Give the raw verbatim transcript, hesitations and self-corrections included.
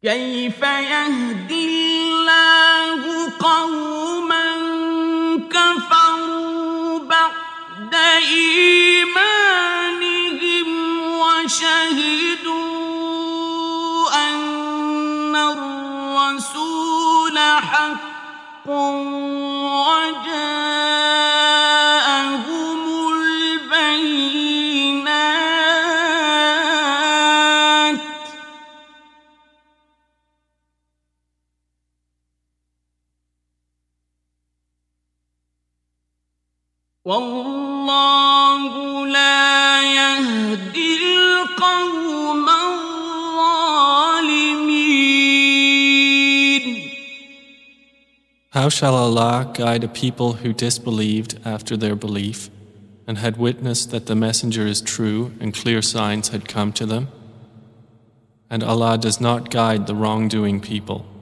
كيف يهدي الله قوما كفروا بعد إيمانهم وشهدوا أن الرسول حق وجاءهم البينات والله لا يهدي القوم الظالمين. How shall Allah guide a people who disbelieved after their belief and had witnessed that the messenger is true and clear signs had come to them? And Allah does not guide the wrongdoing people.